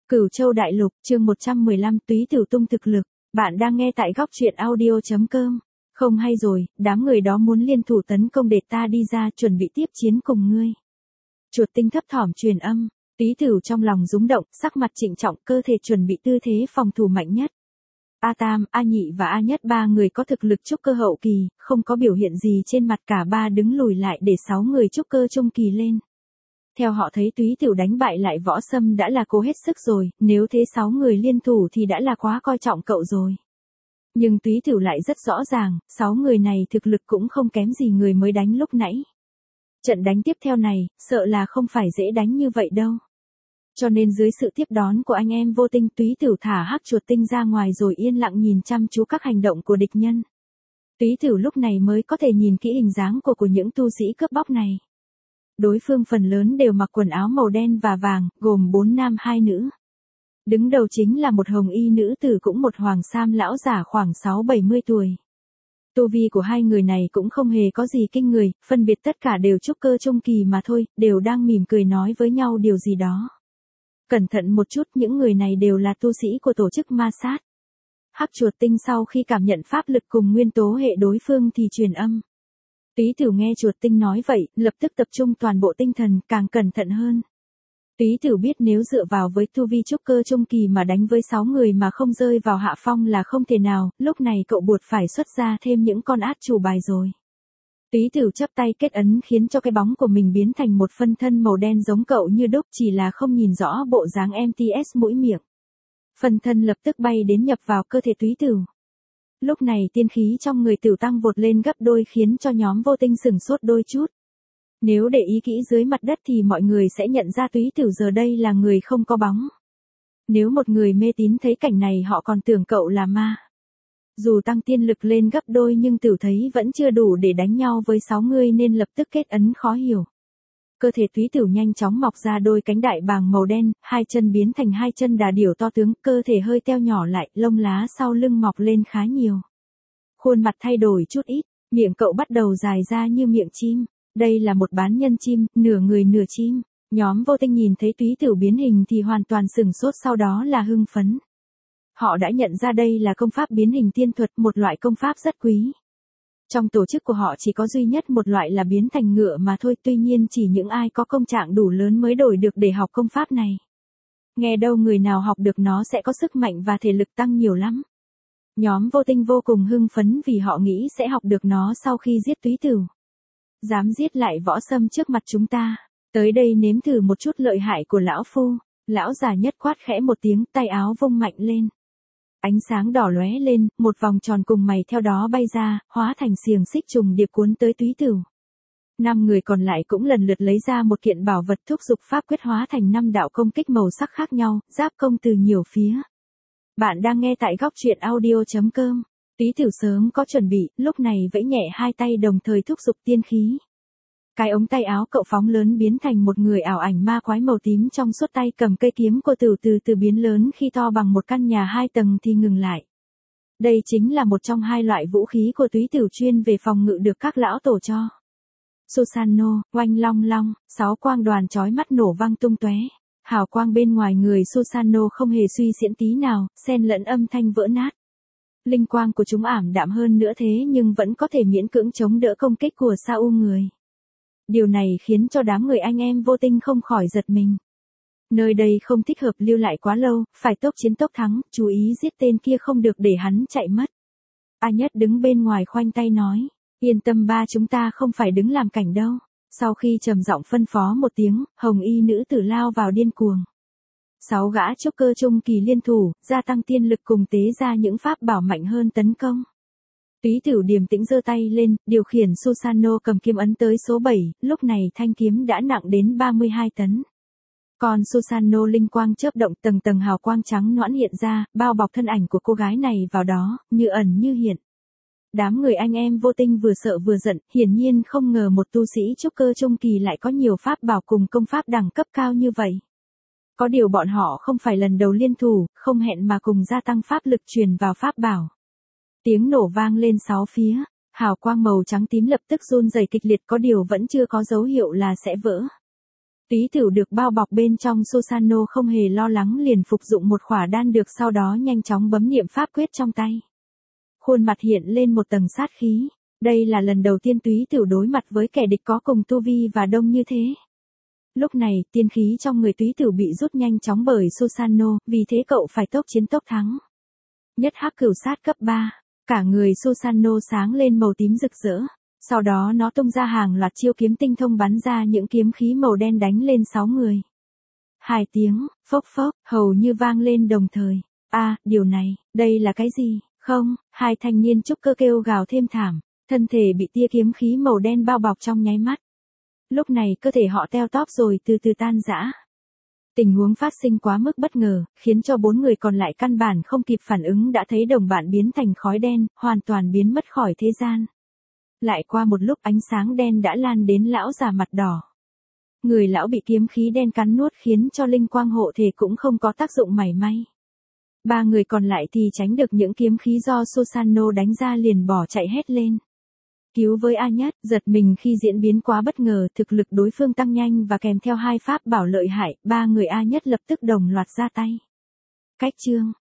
Cửu Châu Đại Lục, chương 115, Túy Tiểu tung thực lực. Bạn đang nghe tại góc truyện audio.com. Không hay rồi, đám người đó muốn liên thủ tấn công để ta đi ra chuẩn bị tiếp chiến cùng ngươi. Chuột Tinh thấp thỏm truyền âm, Túy Tiểu trong lòng rúng động, sắc mặt trịnh trọng, cơ thể chuẩn bị tư thế phòng thủ mạnh nhất. A Tam, A Nhị và A Nhất ba người có thực lực trúc cơ hậu kỳ, không có biểu hiện gì trên mặt, cả ba đứng lùi lại để 6 người trúc cơ trung kỳ lên. Theo họ thấy Túy Tiểu đánh bại lại Võ Sâm đã là cố hết sức rồi, nếu thế 6 người liên thủ thì đã là quá coi trọng cậu rồi. Nhưng Túy Tiểu lại rất rõ ràng, 6 người này thực lực cũng không kém gì người mới đánh lúc nãy. Trận đánh tiếp theo này, sợ là không phải dễ đánh như vậy đâu. Cho nên dưới sự tiếp đón của anh em Vô Tinh, Túy Tiểu thả hắc chuột tinh ra ngoài rồi yên lặng nhìn chăm chú các hành động của địch nhân. Túy Tiểu lúc này mới có thể nhìn kỹ hình dáng của những tu sĩ cướp bóc này. Đối phương phần lớn đều mặc quần áo màu đen và vàng, gồm 4 nam 2 nữ. Đứng đầu chính là một hồng y nữ tử cũng một hoàng sam lão giả khoảng 6-70 tuổi. Tu vi của hai người này cũng không hề có gì kinh người, phân biệt tất cả đều trúc cơ trung kỳ mà thôi, đều đang mỉm cười nói với nhau điều gì đó. Cẩn thận một chút, những người này đều là tu sĩ của tổ chức ma sát. Hắc chuột tinh sau khi cảm nhận pháp lực cùng nguyên tố hệ đối phương thì truyền âm. Túy Tiểu nghe chuột tinh nói vậy, lập tức tập trung toàn bộ tinh thần, càng cẩn thận hơn. Túy Tiểu biết nếu dựa vào với tu vi trúc cơ trung kỳ mà đánh với 6 người mà không rơi vào hạ phong là không thể nào, lúc này cậu buộc phải xuất ra thêm những con át chủ bài rồi. Túy Tiểu chắp tay kết ấn khiến cho cái bóng của mình biến thành một phân thân màu đen giống cậu như đúc, chỉ là không nhìn rõ bộ dáng MTS mũi miệng. Phân thân lập tức bay đến nhập vào cơ thể Túy Tiểu. Lúc này tiên khí trong người Tiểu tăng vụt lên gấp đôi khiến cho nhóm Vô Tinh sửng sốt đôi chút. Nếu để ý kỹ dưới mặt đất thì mọi người sẽ nhận ra Túy Tiểu giờ đây là người không có bóng. Nếu một người mê tín thấy cảnh này họ còn tưởng cậu là ma. Dù tăng tiên lực lên gấp đôi nhưng Tiểu thấy vẫn chưa đủ để đánh nhau với 6 người nên lập tức kết ấn khó hiểu. Cơ thể Túy Tiểu nhanh chóng mọc ra đôi cánh đại bàng màu đen, hai chân biến thành hai chân đà điểu to tướng, cơ thể hơi teo nhỏ lại, lông lá sau lưng mọc lên khá nhiều. Khuôn mặt thay đổi chút ít, miệng cậu bắt đầu dài ra như miệng chim. Đây là một bán nhân chim, nửa người nửa chim. Nhóm Vô Tinh nhìn thấy Túy Tiểu biến hình thì hoàn toàn sửng sốt, sau đó là hưng phấn. Họ đã nhận ra đây là công pháp biến hình tiên thuật, một loại công pháp rất quý. Trong tổ chức của họ chỉ có duy nhất một loại là biến thành ngựa mà thôi, tuy nhiên chỉ những ai có công trạng đủ lớn mới đổi được để học công pháp này. Nghe đâu người nào học được nó sẽ có sức mạnh và thể lực tăng nhiều lắm. Nhóm Vô Tinh vô cùng hưng phấn vì họ nghĩ sẽ học được nó sau khi giết Túy Tiểu. Dám giết lại Võ Sâm trước mặt chúng ta, tới đây nếm thử một chút lợi hại của lão phu. Lão già nhất quát khẽ một tiếng, tay áo vung mạnh lên. Ánh sáng đỏ lóe lên, một vòng tròn cùng mày theo đó bay ra, hóa thành xiềng xích trùng điệp cuốn tới Túy Tiểu. 5 người còn lại cũng lần lượt lấy ra một kiện bảo vật, thúc giục pháp quyết hóa thành 5 đạo công kích màu sắc khác nhau, giáp công từ nhiều phía. Bạn đang nghe tại góc truyện audio.com. Túy Tiểu sớm có chuẩn bị, lúc này vẫy nhẹ hai tay đồng thời thúc giục tiên khí. Cái ống tay áo cậu phóng lớn biến thành một người ảo ảnh ma quái màu tím trong suốt, tay cầm cây kiếm của Tiểu từ từ biến lớn, khi to bằng một căn nhà 2 tầng thì ngừng lại. Đây chính là một trong 2 loại vũ khí của Túy Tiểu chuyên về phòng ngự được các lão tổ cho. Susanoo, oanh long long, 6 quang đoàn chói mắt nổ vang tung tóe. Hào quang bên ngoài người Susanoo không hề suy diễn tí nào, xen lẫn âm thanh vỡ nát. Linh quang của chúng ảm đạm hơn nữa thế nhưng vẫn có thể miễn cưỡng chống đỡ công kích của Sao người. Điều này khiến cho đám người anh em Vô Tinh không khỏi giật mình. Nơi đây không thích hợp lưu lại quá lâu, phải tốc chiến tốc thắng, chú ý giết tên kia không được để hắn chạy mất. A Nhất đứng bên ngoài khoanh tay nói, yên tâm ba, chúng ta không phải đứng làm cảnh đâu. Sau khi trầm giọng phân phó một tiếng, hồng y nữ tử lao vào điên cuồng. 6 gã trúc cơ trung kỳ liên thủ, gia tăng tiên lực cùng tế ra những pháp bảo mạnh hơn tấn công. Túy Tiểu điềm tĩnh giơ tay lên, điều khiển Susanoo cầm kiếm ấn tới số 7, lúc này thanh kiếm đã nặng đến 32 tấn. Còn Susanoo linh quang chớp động, tầng tầng hào quang trắng nõn hiện ra, bao bọc thân ảnh của cô gái này vào đó, như ẩn như hiện. Đám người anh em Vô Tinh vừa sợ vừa giận, hiển nhiên không ngờ một tu sĩ trúc cơ trung kỳ lại có nhiều pháp bảo cùng công pháp đẳng cấp cao như vậy. Có điều bọn họ không phải lần đầu liên thủ, không hẹn mà cùng gia tăng pháp lực truyền vào pháp bảo. Tiếng nổ vang lên 6 phía, hào quang màu trắng tím lập tức run rẩy kịch liệt, có điều vẫn chưa có dấu hiệu là sẽ vỡ. Túy Tửu được bao bọc bên trong Susano không hề lo lắng liền phục dụng một khỏa đan được sau đó nhanh chóng bấm niệm pháp quyết trong tay. Khuôn mặt hiện lên một tầng sát khí. Đây là lần đầu tiên Túy Tửu đối mặt với kẻ địch có cùng tu vi và đông như thế. Lúc này, tiên khí trong người Túy Tửu bị rút nhanh chóng bởi Susano, vì thế cậu phải tốc chiến tốc thắng. Nhất hắc cửu sát cấp 3, cả người Susano sáng lên màu tím rực rỡ. Sau đó nó tung ra hàng loạt chiêu kiếm tinh thông bắn ra những kiếm khí màu đen đánh lên 6 người. 2 tiếng, phốc phốc, hầu như vang lên đồng thời. Điều này, đây là cái gì? Không, hai thanh niên trúc cơ kêu gào thêm thảm, thân thể bị tia kiếm khí màu đen bao bọc trong nháy mắt. Lúc này cơ thể họ teo tóp rồi từ từ tan rã. Tình huống phát sinh quá mức bất ngờ, khiến cho 4 người còn lại căn bản không kịp phản ứng đã thấy đồng bạn biến thành khói đen, hoàn toàn biến mất khỏi thế gian. Lại qua một lúc ánh sáng đen đã lan đến lão già mặt đỏ. Người lão bị kiếm khí đen cắn nuốt khiến cho linh quang hộ thể cũng không có tác dụng mảy may. 3 người còn lại thì tránh được những kiếm khí do Susano đánh ra liền bỏ chạy hết lên. Cứu với A Nhất, giật mình khi diễn biến quá bất ngờ, thực lực đối phương tăng nhanh và kèm theo 2 pháp bảo lợi hại, 3 người A Nhất lập tức đồng loạt ra tay. Cách chương